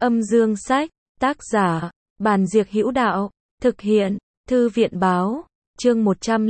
Âm dương sách, tác giả, Bàn Diệc Hữu Đạo, thực hiện, Thư viện báo, chương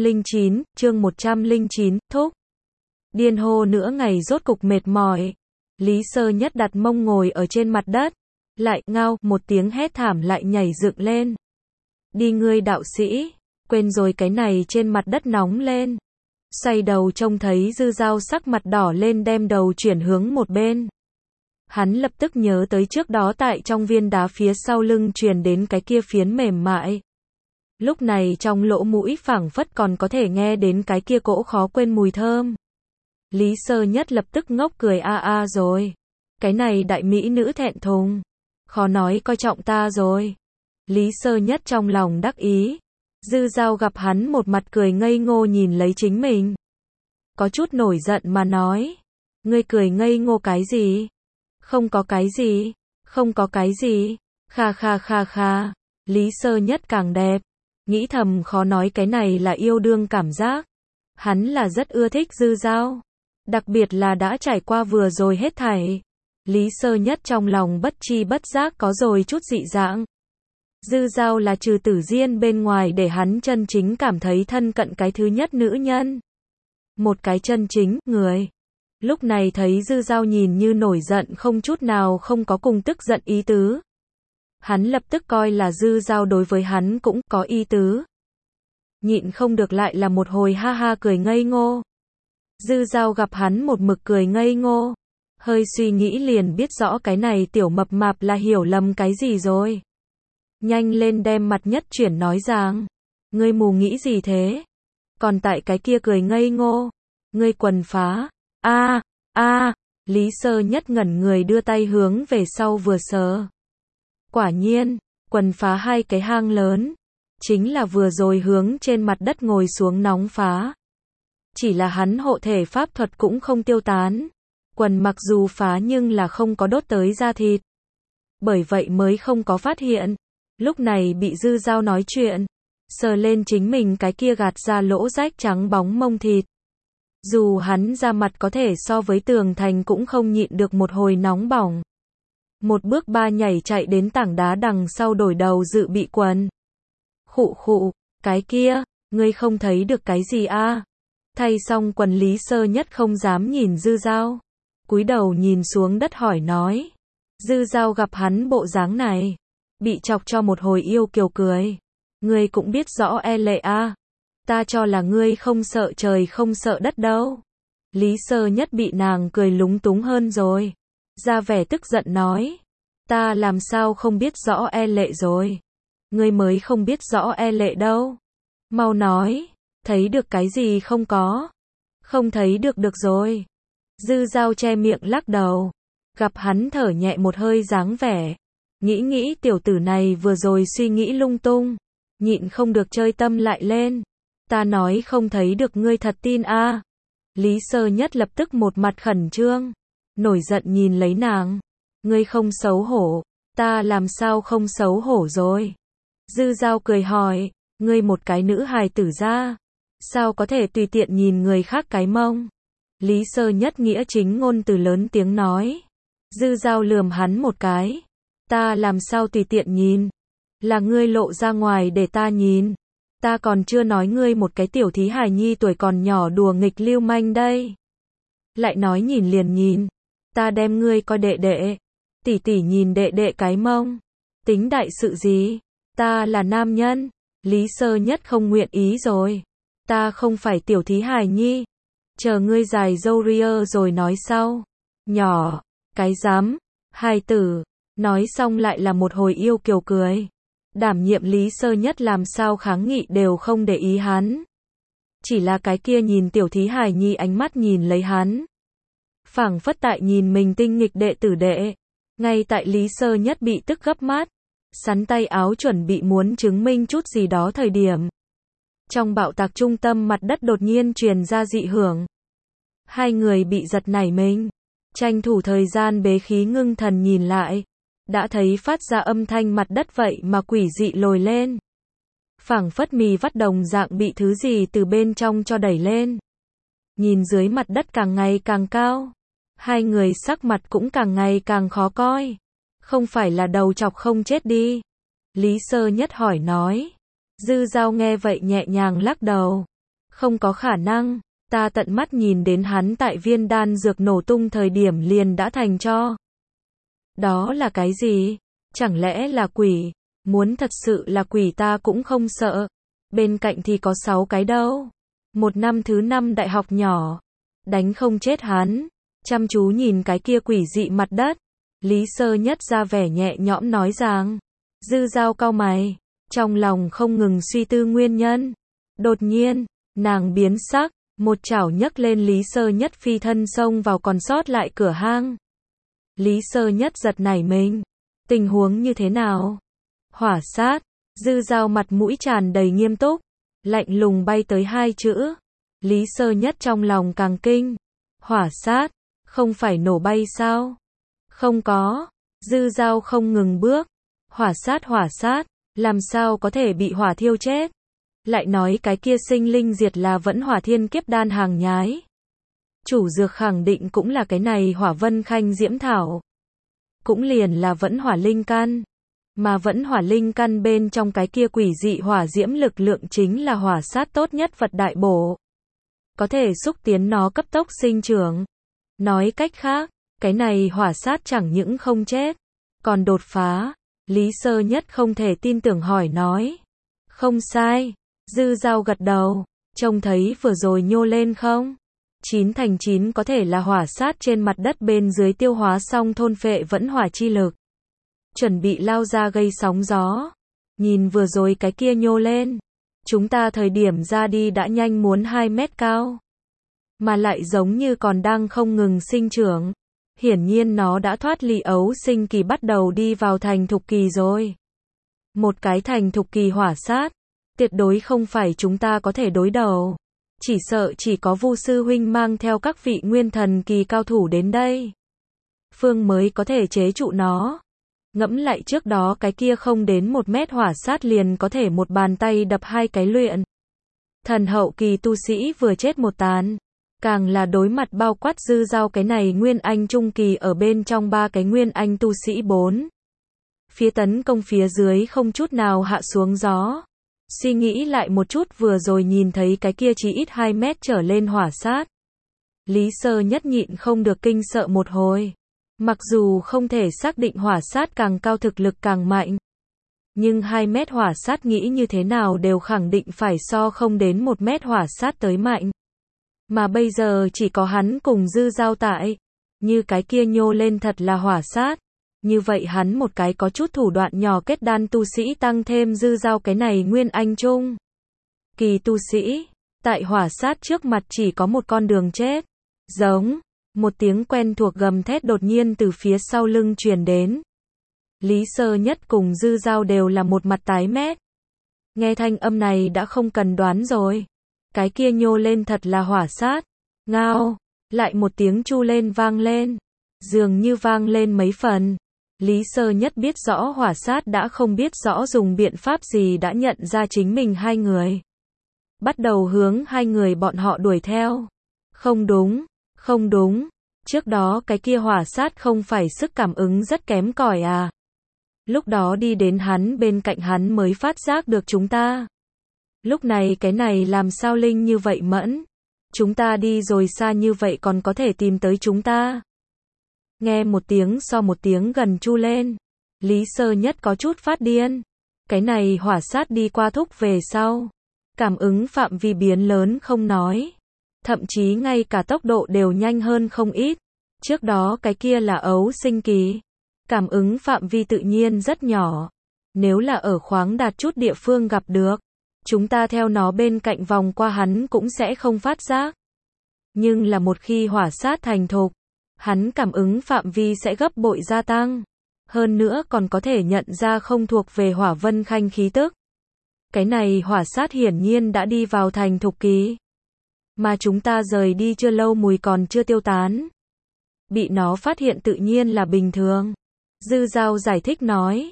109, thúc. Điên hô nửa ngày rốt cục mệt mỏi. Lý Sơ Nhất đặt mông ngồi ở trên mặt đất, lại ngao một tiếng hét thảm lại nhảy dựng lên. Đi ngươi đạo sĩ, quên rồi cái này trên mặt đất nóng lên. Xoay đầu trông thấy Dư Dao sắc mặt đỏ lên đem đầu chuyển hướng một bên. Hắn lập tức nhớ tới trước đó tại trong viên đá phía sau lưng truyền đến cái kia phiến mềm mại. Lúc này trong lỗ mũi phảng phất còn có thể nghe đến cái kia cỗ khó quên mùi thơm. Lý Sơ Nhất lập tức ngốc cười rồi. Cái này đại mỹ nữ thẹn thùng. Khó nói coi trọng ta rồi. Lý Sơ Nhất trong lòng đắc ý. Dư Dao gặp hắn một mặt cười ngây ngô nhìn lấy chính mình. Có chút nổi giận mà nói. Ngươi cười ngây ngô cái gì? Không có cái gì. Không có cái gì. Kha. Lý Sơ Nhất càng đẹp. Nghĩ thầm khó nói cái này là yêu đương cảm giác. Hắn là rất ưa thích Dư Dao. Đặc biệt là đã trải qua vừa rồi hết thảy. Lý Sơ Nhất trong lòng bất chi bất giác có rồi chút dị dạng. Dư Dao là trừ Tử Diên bên ngoài để hắn chân chính cảm thấy thân cận cái thứ nhất nữ nhân. Một cái chân chính người. Lúc này thấy Dư Dao nhìn như nổi giận không chút nào không có cùng tức giận ý tứ. Hắn lập tức coi là Dư Dao đối với hắn cũng có ý tứ. Nhịn không được lại là một hồi ha ha cười ngây ngô. Dư Dao gặp hắn một mực cười ngây ngô. Hơi suy nghĩ liền biết rõ cái này tiểu mập mạp là hiểu lầm cái gì rồi. Nhanh lên đem mặt nhất chuyển nói rằng. Ngươi mù nghĩ gì thế? Còn tại cái kia cười ngây ngô. Ngươi quần phá. Lý Sơ Nhất ngẩn người đưa tay hướng về sau vừa sờ. Quả nhiên, quần phá hai cái hang lớn. Chính là vừa rồi hướng trên mặt đất ngồi xuống nóng phá. Chỉ là hắn hộ thể pháp thuật cũng không tiêu tán. Quần mặc dù phá nhưng là không có đốt tới da thịt. Bởi vậy mới không có phát hiện. Lúc này bị Dư Dao nói chuyện. Sờ lên chính mình cái kia gạt ra lỗ rách trắng bóng mông thịt. Dù hắn da mặt có thể so với tường thành cũng không nhịn được một hồi nóng bỏng. Một bước ba nhảy chạy đến tảng đá đằng sau đổi đầu dự bị quần. Khụ, cái kia, ngươi không thấy được cái gì à? Thay xong quần Lý Sơ Nhất không dám nhìn Dư Dao. Cúi đầu nhìn xuống đất hỏi nói. Dư Dao gặp hắn bộ dáng này. Bị chọc cho một hồi yêu kiều cười. Ngươi cũng biết rõ e lệ à? Ta cho là ngươi không sợ trời không sợ đất đâu. Lý Sơ Nhất bị nàng cười lúng túng hơn rồi. Ra vẻ tức giận nói. Ta làm sao không biết rõ e lệ rồi. Ngươi mới không biết rõ e lệ đâu. Mau nói. Thấy được cái gì không có. Không thấy được rồi. Dư Dao che miệng lắc đầu. Gặp hắn thở nhẹ một hơi dáng vẻ. Nghĩ tiểu tử này vừa rồi suy nghĩ lung tung. Nhịn không được chơi tâm lại lên. Ta nói không thấy được ngươi thật tin à. Lý Sơ Nhất lập tức một mặt khẩn trương. Nổi giận nhìn lấy nàng. Ngươi không xấu hổ. Ta làm sao không xấu hổ rồi. Dư Dao cười hỏi. Ngươi một cái nữ hài tử ra. Sao có thể tùy tiện nhìn người khác cái mông. Lý Sơ Nhất nghĩa chính ngôn từ lớn tiếng nói. Dư Dao lườm hắn một cái. Ta làm sao tùy tiện nhìn. Là ngươi lộ ra ngoài để ta nhìn. Ta còn chưa nói ngươi một cái tiểu thí hài nhi tuổi còn nhỏ đùa nghịch lưu manh đây. Lại nói nhìn liền nhìn. Ta đem ngươi coi đệ đệ. Tỷ tỷ nhìn đệ đệ cái mông. Tính đại sự gì. Ta là nam nhân. Lý Sơ Nhất không nguyện ý rồi. Ta không phải tiểu thí hài nhi. Chờ ngươi dài râu ria rồi nói sau. Nhỏ. Cái dám. Hài tử. Nói xong lại là một hồi yêu kiều cười. Đảm nhiệm Lý Sơ Nhất làm sao kháng nghị đều không để ý hắn. Chỉ là cái kia nhìn tiểu thí hài nhi ánh mắt nhìn lấy hắn. Phảng phất tại nhìn mình tinh nghịch đệ tử đệ. Ngay tại Lý Sơ Nhất bị tức gấp mắt. Sắn tay áo chuẩn bị muốn chứng minh chút gì đó thời điểm. Trong bạo tạc trung tâm mặt đất đột nhiên truyền ra dị hưởng. Hai người bị giật nảy mình. Tranh thủ thời gian bế khí ngưng thần nhìn lại. Đã thấy phát ra âm thanh mặt đất vậy mà quỷ dị lồi lên. Phảng phất mì vắt đồng dạng bị thứ gì từ bên trong cho đẩy lên. Nhìn dưới mặt đất càng ngày càng cao. Hai người sắc mặt cũng càng ngày càng khó coi. Không phải là đầu chọc không chết đi. Lý Sơ Nhất hỏi nói. Dư Dao nghe vậy nhẹ nhàng lắc đầu. Không có khả năng, ta tận mắt nhìn đến hắn tại viên đan dược nổ tung thời điểm liền đã thành tro. Đó là cái gì? Chẳng lẽ là quỷ? Muốn thật sự là quỷ ta cũng không sợ. Bên cạnh thì có 6 cái đâu. Một năm thứ 5 đại học nhỏ. Đánh không chết hắn. Chăm chú nhìn cái kia quỷ dị mặt đất. Lý Sơ Nhất ra vẻ nhẹ nhõm nói rằng. Dư Dao cau mày. Trong lòng không ngừng suy tư nguyên nhân. Đột nhiên, nàng biến sắc. Một chảo nhấc lên Lý Sơ Nhất phi thân xông vào còn sót lại cửa hang. Lý Sơ Nhất giật nảy mình. Tình huống như thế nào? Hỏa sát. Dư Dao mặt mũi tràn đầy nghiêm túc. Lạnh lùng bay tới 2 chữ. Lý Sơ Nhất trong lòng càng kinh. Hỏa sát. Không phải nổ bay sao? Không có. Dư Dao không ngừng bước. Hỏa sát. Làm sao có thể bị hỏa thiêu chết? Lại nói cái kia sinh linh diệt là vẫn hỏa thiên kiếp đan hàng nhái. Chủ dược khẳng định cũng là cái này hỏa vân khanh diễm thảo. Cũng liền là vẫn hỏa linh căn. Mà vẫn hỏa linh căn bên trong cái kia quỷ dị hỏa diễm lực lượng chính là hỏa sát tốt nhất vật đại bổ. Có thể xúc tiến nó cấp tốc sinh trưởng. Nói cách khác, cái này hỏa sát chẳng những không chết, còn đột phá. Lý Sơ Nhất không thể tin tưởng hỏi nói. Không sai. Dư Dao gật đầu. Trông thấy vừa rồi nhô lên không? 9 thành 9 có thể là hỏa sát trên mặt đất bên dưới tiêu hóa xong thôn phệ vẫn hỏa chi lực. Chuẩn bị lao ra gây sóng gió. Nhìn vừa rồi cái kia nhô lên. Chúng ta thời điểm ra đi đã nhanh muốn 2 mét cao. Mà lại giống như còn đang không ngừng sinh trưởng. Hiển nhiên nó đã thoát ly ấu sinh kỳ bắt đầu đi vào thành thục kỳ rồi. Một cái thành thục kỳ hỏa sát. Tuyệt đối không phải chúng ta có thể đối đầu. Chỉ sợ chỉ có Vu sư huynh mang theo các vị nguyên thần kỳ cao thủ đến đây. Phương mới có thể chế trụ nó. Ngẫm lại trước đó cái kia không đến 1 mét hỏa sát liền có thể một bàn tay đập 2 cái luyện. Thần hậu kỳ tu sĩ vừa chết một tàn. Càng là đối mặt bao quát Dư Dao cái này nguyên anh trung kỳ ở bên trong 3 cái nguyên anh tu sĩ 4. Phía tấn công phía dưới không chút nào hạ xuống gió. Suy nghĩ lại một chút vừa rồi nhìn thấy cái kia chỉ ít 2 mét trở lên hỏa sát. Lý Sơ Nhất nhịn không được kinh sợ một hồi. Mặc dù không thể xác định hỏa sát càng cao thực lực càng mạnh. Nhưng 2 mét hỏa sát nghĩ như thế nào đều khẳng định phải so không đến 1 mét hỏa sát tới mạnh. Mà bây giờ chỉ có hắn cùng Dư Dao tại. Như cái kia nhô lên thật là hỏa sát. Như vậy hắn một cái có chút thủ đoạn nhỏ kết đan tu sĩ tăng thêm Dư Dao cái này nguyên anh trung kỳ tu sĩ. Tại hỏa sát trước mặt chỉ có một con đường chết. Giống. Một tiếng quen thuộc gầm thét đột nhiên từ phía sau lưng truyền đến. Lý Sơ Nhất cùng Dư Dao đều là một mặt tái mét. Nghe thanh âm này đã không cần đoán rồi. Cái kia nhô lên thật là hỏa sát. Ngao. Lại một tiếng chu lên vang lên. Dường như vang lên mấy phần. Lý Sơ Nhất biết rõ hỏa sát đã không biết rõ dùng biện pháp gì đã nhận ra chính mình 2 người. Bắt đầu hướng 2 người bọn họ đuổi theo. Không đúng. Không đúng. Trước đó cái kia hỏa sát không phải sức cảm ứng rất kém cỏi à. Lúc đó đi đến hắn bên cạnh hắn mới phát giác được chúng ta. Lúc này cái này làm sao linh như vậy mẫn. Chúng ta đi rồi xa như vậy còn có thể tìm tới chúng ta. Nghe một tiếng so một tiếng gần chu lên. Lý Sơ Nhất có chút phát điên. Cái này hỏa sát đi qua thúc về sau. Cảm ứng phạm vi biến lớn không nói. Thậm chí ngay cả tốc độ đều nhanh hơn không ít. Trước đó cái kia là ấu sinh kỳ. Cảm ứng phạm vi tự nhiên rất nhỏ. Nếu là ở khoáng đạt chút địa phương gặp được. Chúng ta theo nó bên cạnh vòng qua hắn cũng sẽ không phát giác. Nhưng là một khi hỏa sát thành thục. Hắn cảm ứng phạm vi sẽ gấp bội gia tăng. Hơn nữa còn có thể nhận ra không thuộc về hỏa vân khanh khí tức. Cái này hỏa sát hiển nhiên đã đi vào thành thục kỳ. Mà chúng ta rời đi chưa lâu mùi còn chưa tiêu tán. Bị nó phát hiện tự nhiên là bình thường. Dư Dao giải thích nói.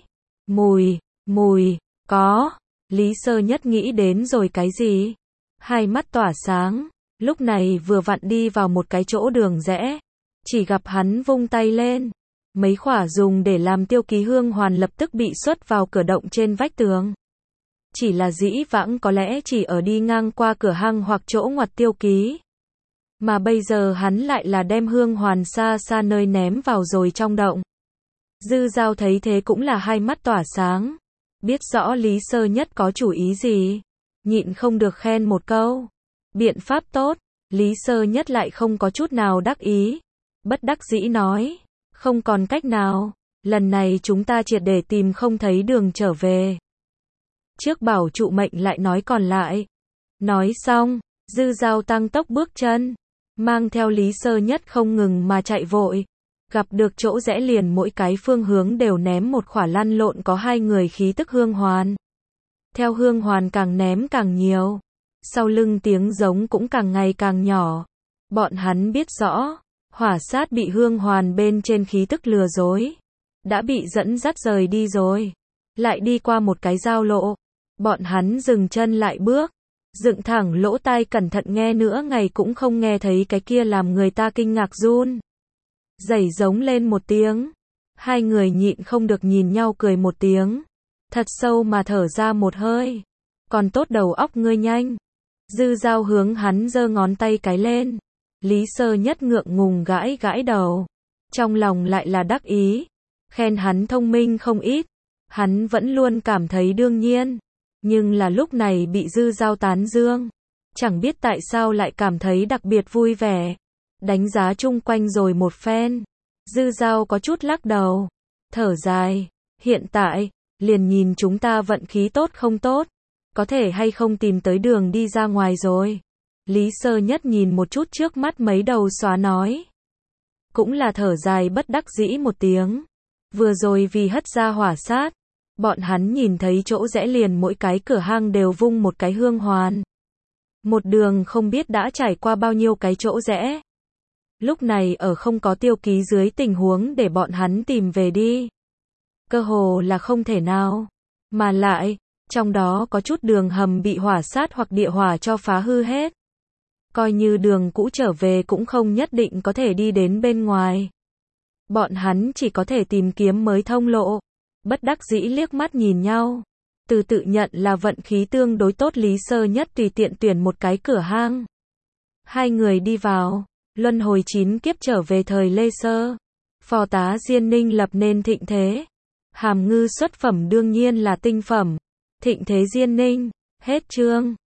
Mùi, có. Lý Sơ Nhất nghĩ đến rồi cái gì? 2 mắt tỏa sáng. Lúc này vừa vặn đi vào một cái chỗ đường rẽ. Chỉ gặp hắn vung tay lên. Mấy khỏa dùng để làm tiêu ký hương hoàn lập tức bị xuất vào cửa động trên vách tường. Chỉ là dĩ vãng có lẽ chỉ ở đi ngang qua cửa hang hoặc chỗ ngoặt tiêu ký. Mà bây giờ hắn lại là đem hương hoàn xa xa nơi ném vào rồi trong động. Dư Dao thấy thế cũng là hai mắt tỏa sáng. Biết rõ Lý Sơ Nhất có chủ ý gì. Nhịn không được khen một câu. Biện pháp tốt. Lý Sơ Nhất lại không có chút nào đắc ý. Bất đắc dĩ nói. Không còn cách nào. Lần này chúng ta triệt để tìm không thấy đường trở về. Trước bảo trụ mệnh lại nói còn lại. Nói xong, Dư Dao tăng tốc bước chân. Mang theo Lý Sơ Nhất không ngừng mà chạy vội. Gặp được chỗ rẽ liền mỗi cái phương hướng đều ném một khỏa lăn lộn có hai người khí tức hương hoàn. Theo hương hoàn càng ném càng nhiều. Sau lưng tiếng giống cũng càng ngày càng nhỏ. Bọn hắn biết rõ, hỏa sát bị hương hoàn bên trên khí tức lừa dối. Đã bị dẫn dắt rời đi rồi. Lại đi qua một cái giao lộ. Bọn hắn dừng chân lại bước. Dựng thẳng lỗ tai cẩn thận nghe nữa ngày cũng không nghe thấy cái kia làm người ta kinh ngạc run. Rẩy giống lên một tiếng. Hai người nhịn không được nhìn nhau cười một tiếng. Thật sâu mà thở ra một hơi. Còn tốt đầu óc ngươi nhanh. Dư Dao hướng hắn giơ ngón tay cái lên. Lý Sơ Nhất ngượng ngùng gãi gãi đầu. Trong lòng lại là đắc ý. Khen hắn thông minh không ít. Hắn vẫn luôn cảm thấy đương nhiên. Nhưng là lúc này bị Dư Dao tán dương. Chẳng biết tại sao lại cảm thấy đặc biệt vui vẻ. Đánh giá chung quanh rồi một phen. Dư Dao có chút lắc đầu. Thở dài. Hiện tại, liền nhìn chúng ta vận khí tốt không tốt. Có thể hay không tìm tới đường đi ra ngoài rồi. Lý Sơ Nhất nhìn một chút trước mắt mấy đầu xóa nói. Cũng là thở dài bất đắc dĩ một tiếng. Vừa rồi vì hất ra hỏa sát. Bọn hắn nhìn thấy chỗ rẽ liền mỗi cái cửa hang đều vung một cái hương hoàn. Một đường không biết đã trải qua bao nhiêu cái chỗ rẽ. Lúc này ở không có tiêu ký dưới tình huống để bọn hắn tìm về đi. Cơ hồ là không thể nào. Mà lại, trong đó có chút đường hầm bị hỏa sát hoặc địa hỏa cho phá hư hết. Coi như đường cũ trở về cũng không nhất định có thể đi đến bên ngoài. Bọn hắn chỉ có thể tìm kiếm mới thông lộ. Bất đắc dĩ liếc mắt nhìn nhau. Từ tự nhận là vận khí tương đối tốt Lý Sơ Nhất tùy tiện tuyển một cái cửa hang. Hai người đi vào. Luân hồi 9 kiếp trở về thời Lê Sơ. Phò tá Diên Ninh lập nên thịnh thế. Hàm ngư xuất phẩm đương nhiên là tinh phẩm. Thịnh thế Diên Ninh. Hết chương.